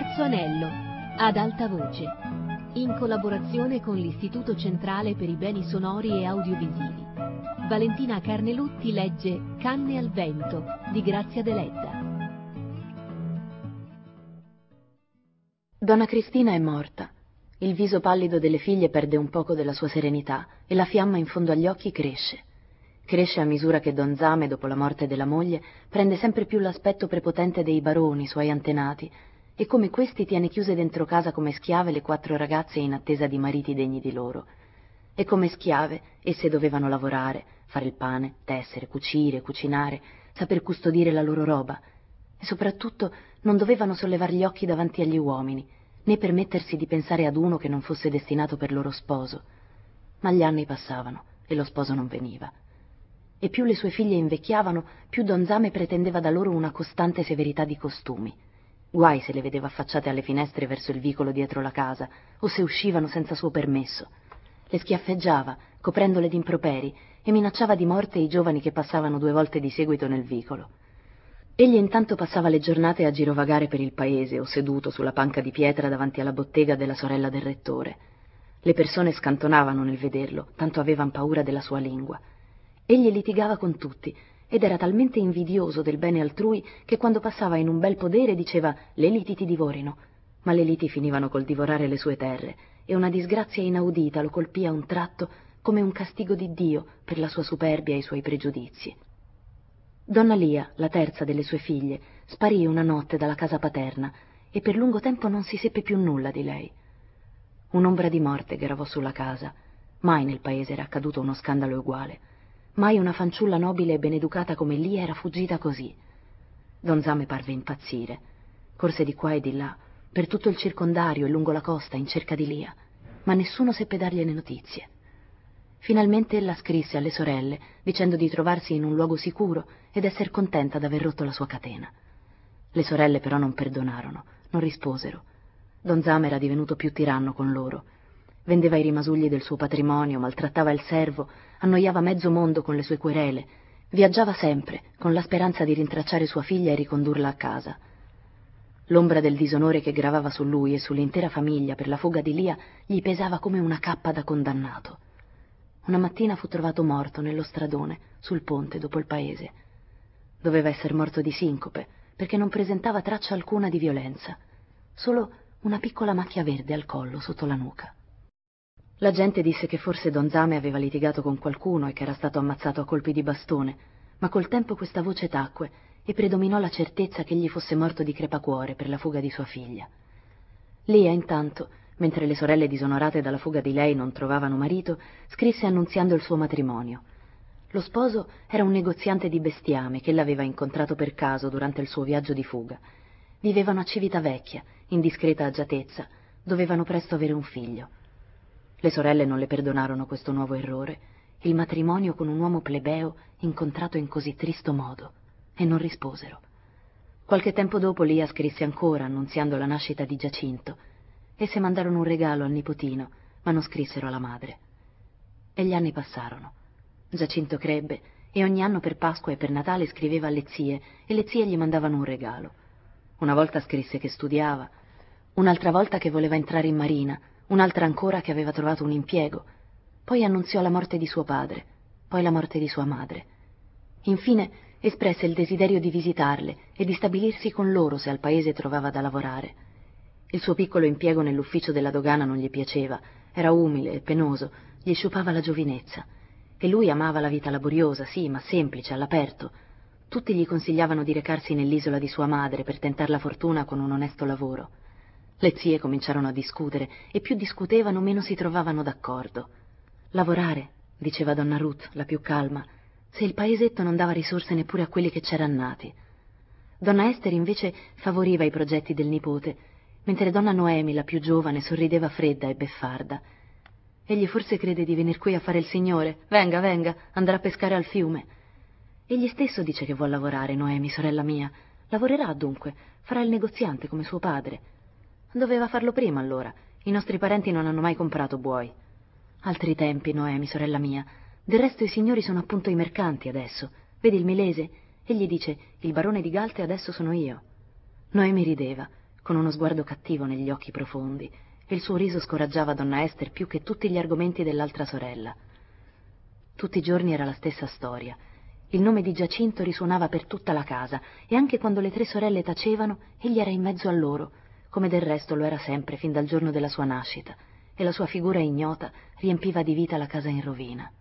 Terzo anello, ad alta voce, in collaborazione con l'Istituto Centrale per i Beni Sonori e Audiovisivi. Valentina Carnelutti legge Canne al vento di Grazia Deledda. Donna Cristina è morta. Il viso pallido delle figlie perde un poco della sua serenità e la fiamma in fondo agli occhi cresce. Cresce a misura che Don Zame, dopo la morte della moglie, prende sempre più l'aspetto prepotente dei baroni, suoi antenati, e come questi tiene chiuse dentro casa come schiave le 4 ragazze in attesa di mariti degni di loro. E come schiave esse dovevano lavorare, fare il pane, tessere, cucire, cucinare, saper custodire la loro roba, e soprattutto non dovevano sollevar gli occhi davanti agli uomini, né permettersi di pensare ad uno che non fosse destinato per loro sposo. Ma gli anni passavano e lo sposo non veniva. E più le sue figlie invecchiavano, più Don Zame pretendeva da loro una costante severità di costumi. Guai se le vedeva affacciate alle finestre verso il vicolo dietro la casa, o se uscivano senza suo permesso. Le schiaffeggiava, coprendole d'improperi, e minacciava di morte i giovani che passavano 2 volte di seguito nel vicolo. Egli intanto passava le giornate a girovagare per il paese o seduto sulla panca di pietra davanti alla bottega della sorella del rettore. Le persone scantonavano nel vederlo, tanto avevan paura della sua lingua. Egli litigava con tutti ed era talmente invidioso del bene altrui che quando passava in un bel podere diceva «le liti ti divorino», ma le liti finivano col divorare le sue terre e una disgrazia inaudita lo colpì a un tratto come un castigo di Dio per la sua superbia e i suoi pregiudizi. Donna Lia, la terza delle sue figlie, sparì una notte dalla casa paterna e per lungo tempo non si seppe più nulla di lei. Un'ombra di morte gravò sulla casa. Mai nel paese era accaduto uno scandalo uguale. Mai una fanciulla nobile e beneducata come Lia era fuggita così. Don Zame parve impazzire. Corse di qua e di là, per tutto il circondario e lungo la costa in cerca di Lia, ma nessuno seppe dargliene notizie. Finalmente ella scrisse alle sorelle dicendo di trovarsi in un luogo sicuro ed esser contenta d'aver rotto la sua catena. Le sorelle però non perdonarono, non risposero. Don Zame era divenuto più tiranno con loro. Vendeva i rimasugli del suo patrimonio, maltrattava il servo, annoiava mezzo mondo con le sue querele, viaggiava sempre con la speranza di rintracciare sua figlia e ricondurla a casa. L'ombra del disonore che gravava su lui e sull'intera famiglia per la fuga di Lia gli pesava come una cappa da condannato. Una mattina fu trovato morto nello stradone, sul ponte dopo il paese. Doveva essere morto di sincope, perché non presentava traccia alcuna di violenza, solo una piccola macchia verde al collo sotto la nuca. La gente disse che forse Don Zame aveva litigato con qualcuno e che era stato ammazzato a colpi di bastone, ma col tempo questa voce tacque e predominò la certezza che egli fosse morto di crepacuore per la fuga di sua figlia. Lia, intanto, mentre le sorelle disonorate dalla fuga di lei non trovavano marito, scrisse annunziando il suo matrimonio. Lo sposo era un negoziante di bestiame che l'aveva incontrato per caso durante il suo viaggio di fuga. Vivevano a Civitavecchia, in discreta agiatezza, dovevano presto avere un figlio. Le sorelle non le perdonarono questo nuovo errore, il matrimonio con un uomo plebeo incontrato in così tristo modo, e non risposero. Qualche tempo dopo Lia scrisse ancora annunziando la nascita di Giacinto. Esse mandarono un regalo al nipotino, ma non scrissero alla madre. E gli anni passarono. Giacinto crebbe e ogni anno per Pasqua e per Natale scriveva alle zie e le zie gli mandavano un regalo. Una volta scrisse che studiava, un'altra volta che voleva entrare in marina, un'altra ancora che aveva trovato un impiego. Poi annunziò la morte di suo padre, poi la morte di sua madre. Infine espresse il desiderio di visitarle e di stabilirsi con loro se al paese trovava da lavorare. Il suo piccolo impiego nell'ufficio della dogana non gli piaceva, era umile e penoso, gli sciupava la giovinezza. E lui amava la vita laboriosa, sì, ma semplice, all'aperto. Tutti gli consigliavano di recarsi nell'isola di sua madre per tentar la fortuna con un onesto lavoro. Le zie cominciarono a discutere e più discutevano meno si trovavano d'accordo. Lavorare, diceva donna Ruth, la più calma, se il paesetto non dava risorse neppure a quelli che c'eran nati. Donna Ester invece favoriva i progetti del nipote, mentre donna Noemi, la più giovane, sorrideva fredda e beffarda. Egli forse crede di venir qui a fare il signore. Venga, venga, andrà a pescare al fiume. Egli stesso dice che vuol lavorare, Noemi, sorella mia. Lavorerà dunque, farà il negoziante come suo padre. Doveva farlo prima, allora. I nostri parenti non hanno mai comprato buoi. Altri tempi, Noemi, sorella mia. Del resto i signori sono appunto i mercanti adesso. Vedi il Milese? Egli dice, il barone di Galte adesso sono io. Noemi rideva. con uno sguardo cattivo negli occhi profondi, e il suo riso scoraggiava donna Ester più che tutti gli argomenti dell'altra sorella. Tutti i giorni era la stessa storia. Il nome di Giacinto risuonava per tutta la casa, e anche quando le tre sorelle tacevano, egli era in mezzo a loro, come del resto lo era sempre fin dal giorno della sua nascita, e la sua figura ignota riempiva di vita la casa in rovina.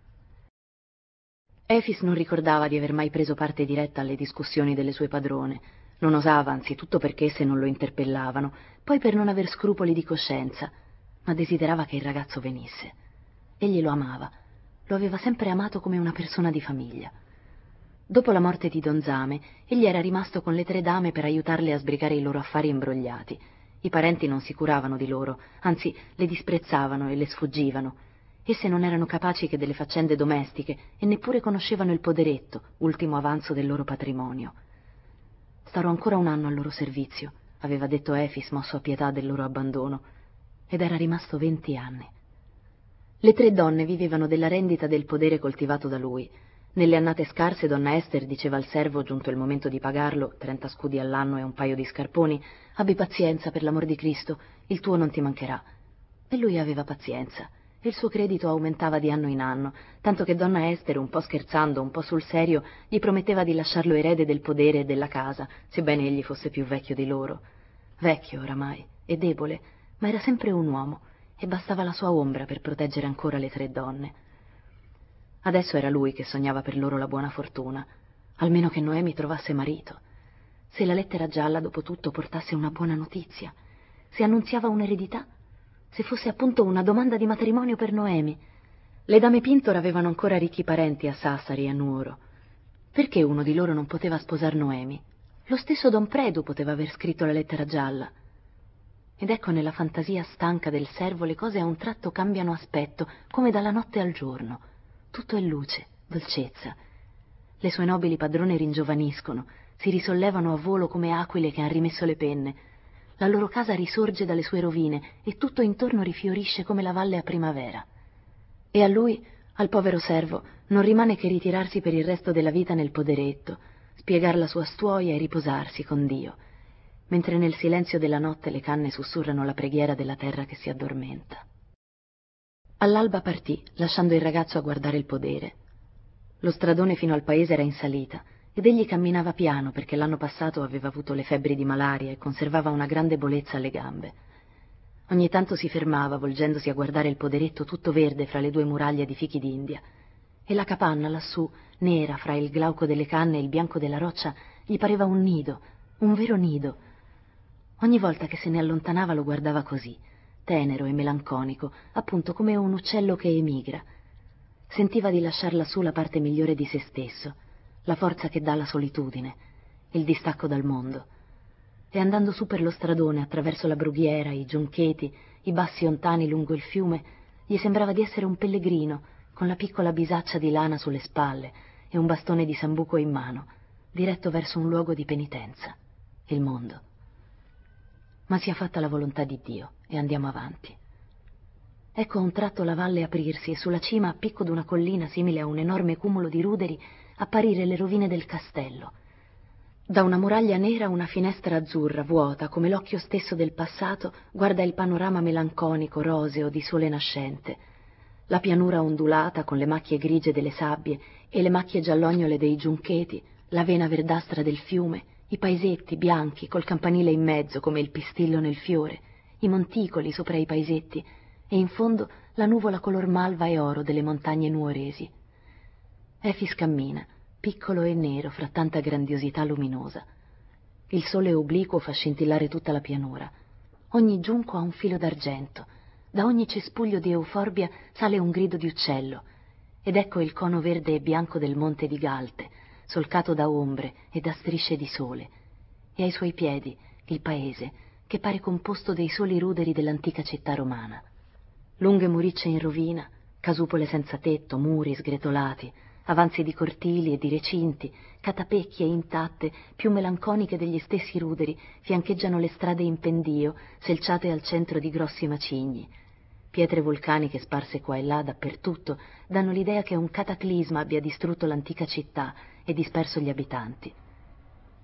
Efis non ricordava di aver mai preso parte diretta alle discussioni delle sue padrone. Non osava, anzitutto perché esse non lo interpellavano, poi per non aver scrupoli di coscienza, ma desiderava che il ragazzo venisse. Egli lo amava, lo aveva sempre amato come una persona di famiglia. Dopo la morte di Don Zame, egli era rimasto con le tre dame per aiutarle a sbrigare i loro affari imbrogliati. I parenti non si curavano di loro, anzi le disprezzavano e le sfuggivano. Esse non erano capaci che delle faccende domestiche e neppure conoscevano il poderetto, ultimo avanzo del loro patrimonio. «Starò ancora un anno al loro servizio», aveva detto Efis, mosso a pietà del loro abbandono, ed era rimasto 20 anni. Le tre donne vivevano della rendita del podere coltivato da lui. Nelle annate scarse donna Ester diceva al servo, giunto il momento di pagarlo, 30 scudi all'anno e un paio di scarponi: «Abbi pazienza, per l'amor di Cristo, il tuo non ti mancherà». E lui aveva pazienza, e il suo credito aumentava di anno in anno, tanto che donna Ester, un po' scherzando, un po' sul serio, gli prometteva di lasciarlo erede del podere e della casa, sebbene egli fosse più vecchio di loro. Vecchio oramai, e debole, ma era sempre un uomo, e bastava la sua ombra per proteggere ancora le tre donne. Adesso era lui che sognava per loro la buona fortuna, almeno che Noemi trovasse marito. Se la lettera gialla, dopo tutto, portasse una buona notizia, se annunziava un'eredità, se fosse appunto una domanda di matrimonio per Noemi. Le dame Pintor avevano ancora ricchi parenti a Sassari e a Nuoro. Perché uno di loro non poteva sposar Noemi? Lo stesso Don Predu poteva aver scritto la lettera gialla. Ed ecco, nella fantasia stanca del servo, le cose a un tratto cambiano aspetto, come dalla notte al giorno. Tutto è luce, dolcezza. Le sue nobili padrone ringiovaniscono, si risollevano a volo come aquile che han rimesso le penne. La loro casa risorge dalle sue rovine e tutto intorno rifiorisce come la valle a primavera. E a lui, al povero servo, non rimane che ritirarsi per il resto della vita nel poderetto, spiegar la sua stuoia e riposarsi con Dio, mentre nel silenzio della notte le canne sussurrano la preghiera della terra che si addormenta. All'alba partì, lasciando il ragazzo a guardare il podere. Lo stradone fino al paese era in salita, ed egli camminava piano perché l'anno passato aveva avuto le febbri di malaria e conservava una grande debolezza alle gambe. Ogni tanto si fermava, volgendosi a guardare il poderetto tutto verde fra le due muraglie di fichi d'India, e la capanna lassù, nera fra il glauco delle canne e il bianco della roccia, gli pareva un nido, un vero nido. Ogni volta che se ne allontanava lo guardava così, tenero e melanconico, appunto come un uccello che emigra. Sentiva di lasciar lassù la parte migliore di se stesso, la forza che dà la solitudine, il distacco dal mondo. E andando su per lo stradone, attraverso la brughiera, i giuncheti, i bassi ontani lungo il fiume, gli sembrava di essere un pellegrino, con la piccola bisaccia di lana sulle spalle e un bastone di sambuco in mano, diretto verso un luogo di penitenza, il mondo. Ma sia fatta la volontà di Dio e andiamo avanti. Ecco a un tratto la valle aprirsi e sulla cima, a picco d'una collina simile a un enorme cumulo di ruderi, apparire le rovine del castello. Da una muraglia nera una finestra azzurra, vuota, come l'occhio stesso del passato, guarda il panorama melanconico, roseo, di sole nascente. La pianura ondulata con le macchie grigie delle sabbie e le macchie giallognole dei giuncheti, la vena verdastra del fiume, i paesetti bianchi col campanile in mezzo come il pistillo nel fiore, i monticoli sopra i paesetti e in fondo la nuvola color malva e oro delle montagne nuoresi. Efis cammina, piccolo e nero fra tanta grandiosità luminosa. Il sole obliquo fa scintillare tutta la pianura. Ogni giunco ha un filo d'argento. Da ogni cespuglio di euforbia sale un grido di uccello. Ed ecco il cono verde e bianco del monte di Galte, solcato da ombre e da strisce di sole. E ai suoi piedi il paese, che pare composto dei soli ruderi dell'antica città romana. Lunghe muricce in rovina, casupole senza tetto, muri sgretolati, avanzi di cortili e di recinti, catapecchie intatte, più melanconiche degli stessi ruderi, fiancheggiano le strade in pendio, selciate al centro di grossi macigni. Pietre vulcaniche sparse qua e là dappertutto danno l'idea che un cataclisma abbia distrutto l'antica città e disperso gli abitanti.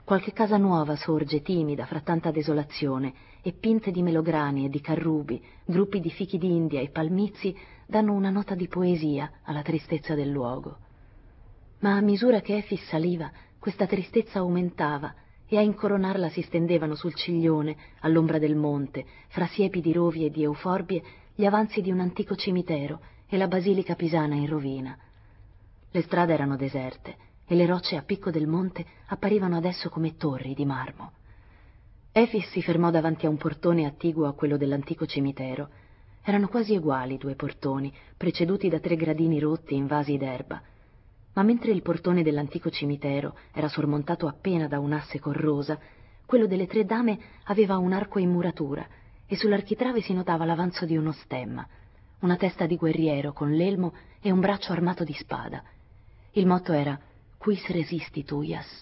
Qualche casa nuova sorge timida fra tanta desolazione, e pinte di melograni e di carrubi, gruppi di fichi d'India e palmizi danno una nota di poesia alla tristezza del luogo. Ma a misura che Efix saliva, questa tristezza aumentava, e a incoronarla si stendevano sul ciglione, all'ombra del monte, fra siepi di rovi e di euforbie, gli avanzi di un antico cimitero e la basilica pisana in rovina. Le strade erano deserte e le rocce a picco del monte apparivano adesso come torri di marmo. Efix si fermò davanti a un portone attiguo a quello dell'antico cimitero. Erano quasi uguali i 2 portoni, preceduti da 3 gradini rotti in vasi d'erba. Ma mentre il portone dell'antico cimitero era sormontato appena da un'asse corrosa, quello delle 3 dame aveva un arco in muratura e sull'architrave si notava l'avanzo di uno stemma, una testa di guerriero con l'elmo e un braccio armato di spada. Il motto era «Quis resistit uias».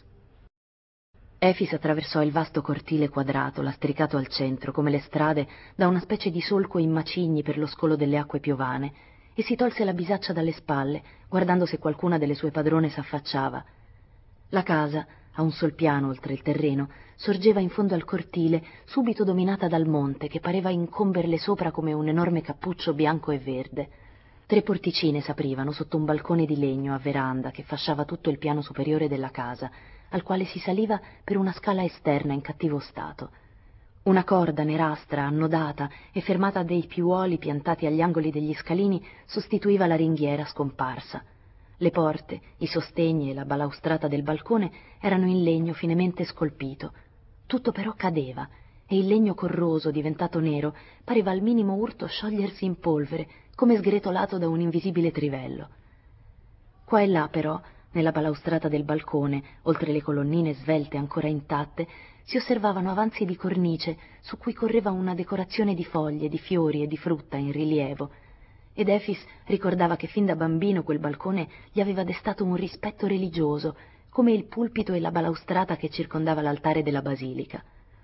Efix attraversò il vasto cortile quadrato, lastricato al centro, come le strade, da una specie di solco in macigni per lo scolo delle acque piovane, e si tolse la bisaccia dalle spalle, guardando se qualcuna delle sue padrone s'affacciava. La casa, a un sol piano oltre il terreno, sorgeva in fondo al cortile, subito dominata dal monte, che pareva incomberle sopra come un enorme cappuccio bianco e verde. 3 porticine s'aprivano sotto un balcone di legno a veranda che fasciava tutto il piano superiore della casa, al quale si saliva per una scala esterna in cattivo stato. Una corda nerastra, annodata e fermata a dei piuoli piantati agli angoli degli scalini sostituiva la ringhiera scomparsa. Le porte, i sostegni e la balaustrata del balcone erano in legno finemente scolpito. Tutto però cadeva, e il legno corroso, diventato nero, pareva al minimo urto sciogliersi in polvere, come sgretolato da un invisibile trivello. Qua e là, però, nella balaustrata del balcone, oltre le colonnine svelte ancora intatte, si osservavano avanzi di cornice su cui correva una decorazione di foglie, di fiori e di frutta in rilievo, ed Efix ricordava che fin da bambino quel balcone gli aveva destato un rispetto religioso, come il pulpito e la balaustrata che circondava l'altare della basilica.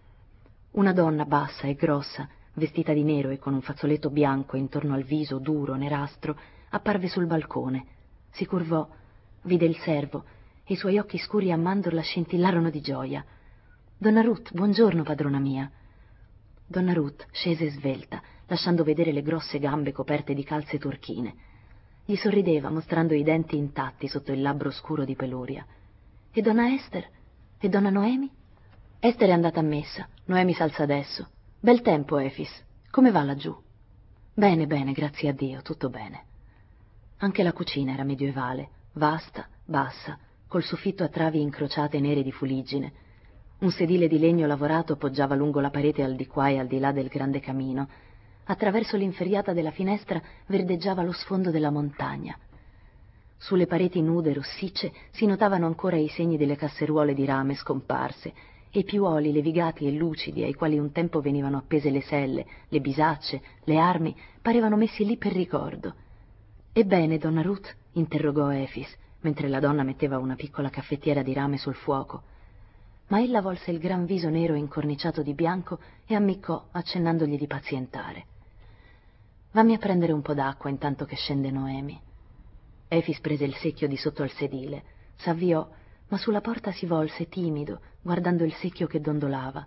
Una donna bassa e grossa, vestita di nero e con un fazzoletto bianco intorno al viso duro, nerastro, apparve sul balcone. Si curvò, vide il servo, e i suoi occhi scuri a mandorla scintillarono di gioia. «Donna Ruth, buongiorno, padrona mia». Donna Ruth scese svelta, lasciando vedere le grosse gambe coperte di calze turchine. Gli sorrideva, mostrando i denti intatti sotto il labbro scuro di peluria. «E donna Esther? E donna Noemi?» «Esther è andata a messa, Noemi s'alza adesso. Bel tempo, Efix. Come va laggiù?» «Bene, bene, grazie a Dio, tutto bene». Anche la cucina era medioevale, vasta, bassa, col soffitto a travi incrociate nere di fuliggine. Un sedile di legno lavorato poggiava lungo la parete al di qua e al di là del grande camino. Attraverso l'inferriata della finestra verdeggiava lo sfondo della montagna. Sulle pareti nude rossicce si notavano ancora i segni delle casseruole di rame scomparse, e i piuoli levigati e lucidi ai quali un tempo venivano appese le selle, le bisacce, le armi, parevano messi lì per ricordo. «Ebbene, donna Ruth?» interrogò Efix, mentre la donna metteva una piccola caffettiera di rame sul fuoco. Ma ella volse il gran viso nero incorniciato di bianco e ammiccò, accennandogli di pazientare. «Vammi a prendere un po' d'acqua intanto che scende Noemi». Efix prese il secchio di sotto al sedile, s'avviò, ma sulla porta si volse timido, guardando il secchio che dondolava.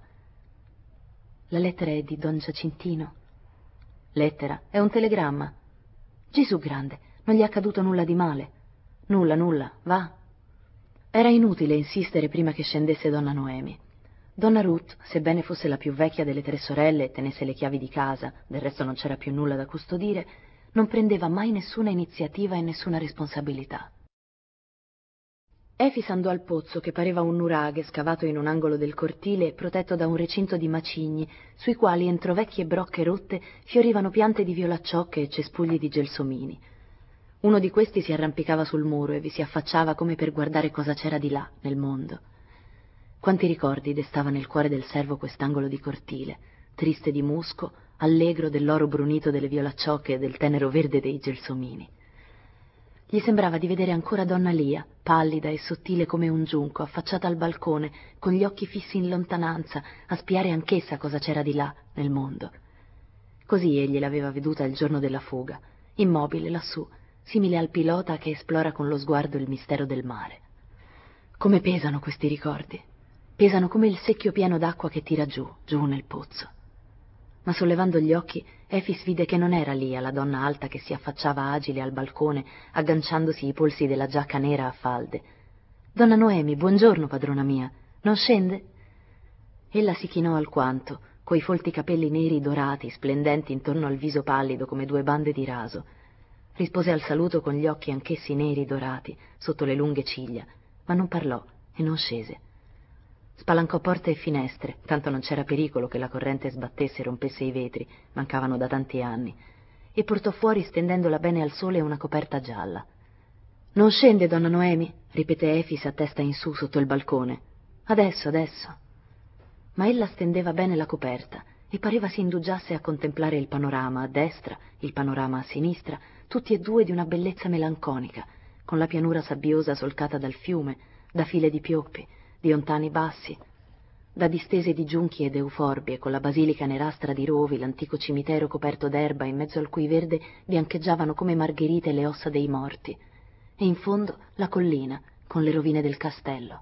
«La lettera è di don Giacintino?» «Lettera? È un telegramma». «Gesù grande, non gli è accaduto nulla di male?» «Nulla, nulla, va». Era inutile insistere prima che scendesse donna Noemi. Donna Ruth, sebbene fosse la più vecchia delle 3 sorelle e tenesse le chiavi di casa, del resto non c'era più nulla da custodire, non prendeva mai nessuna iniziativa e nessuna responsabilità. Efix andò al pozzo, che pareva un nuraghe scavato in un angolo del cortile e protetto da un recinto di macigni, sui quali entro vecchie brocche rotte fiorivano piante di violacciocche e cespugli di gelsomini. Uno di questi si arrampicava sul muro e vi si affacciava come per guardare cosa c'era di là, nel mondo. Quanti ricordi destava nel cuore del servo quest'angolo di cortile, triste di musco, allegro dell'oro brunito delle violacciocche e del tenero verde dei gelsomini. Gli sembrava di vedere ancora donna Lia, pallida e sottile come un giunco, affacciata al balcone, con gli occhi fissi in lontananza, a spiare anch'essa cosa c'era di là, nel mondo. Così egli l'aveva veduta il giorno della fuga, immobile lassù, simile al pilota che esplora con lo sguardo il mistero del mare. Come pesano questi ricordi. Pesano come il secchio pieno d'acqua che tira giù, giù nel pozzo. Ma sollevando gli occhi, Efix vide che non era Lia, la donna alta che si affacciava agile al balcone, agganciandosi i polsi della giacca nera a falde. «Donna Noemi, buongiorno, padrona mia. Non scende?» Ella si chinò alquanto, coi folti capelli neri dorati, splendenti intorno al viso pallido come due bande di raso. Rispose al saluto con gli occhi anch'essi neri dorati, sotto le lunghe ciglia, ma non parlò e non scese. Spalancò porte e finestre, tanto non c'era pericolo che la corrente sbattesse e rompesse i vetri, mancavano da tanti anni, e portò fuori, stendendola bene al sole, una coperta gialla. «Non scende, donna Noemi?» ripeté Efix a testa in su sotto il balcone. «Adesso, adesso». Ma ella stendeva bene la coperta e pareva si indugiasse a contemplare il panorama a destra, il panorama a sinistra, tutti e due di una bellezza melanconica, con la pianura sabbiosa solcata dal fiume, da file di pioppi, di ontani bassi, da distese di giunchi ed euforbie, con la basilica nerastra di rovi, l'antico cimitero coperto d'erba in mezzo al cui verde biancheggiavano come margherite le ossa dei morti, e in fondo la collina con le rovine del castello.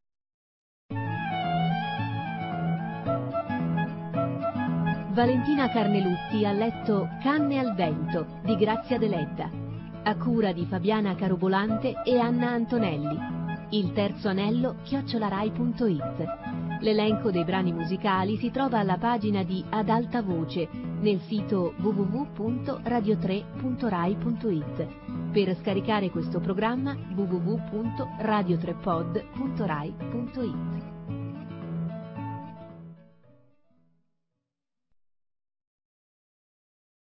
Valentina Carnelutti ha letto Canne al vento di Grazia Deledda, a cura di Fabiana Carobolante e Anna Antonelli. Il terzo anello @rai.it. L'elenco dei brani musicali si trova alla pagina di Ad alta voce nel sito www.radio3.rai.it. Per scaricare questo programma www.radio3pod.rai.it.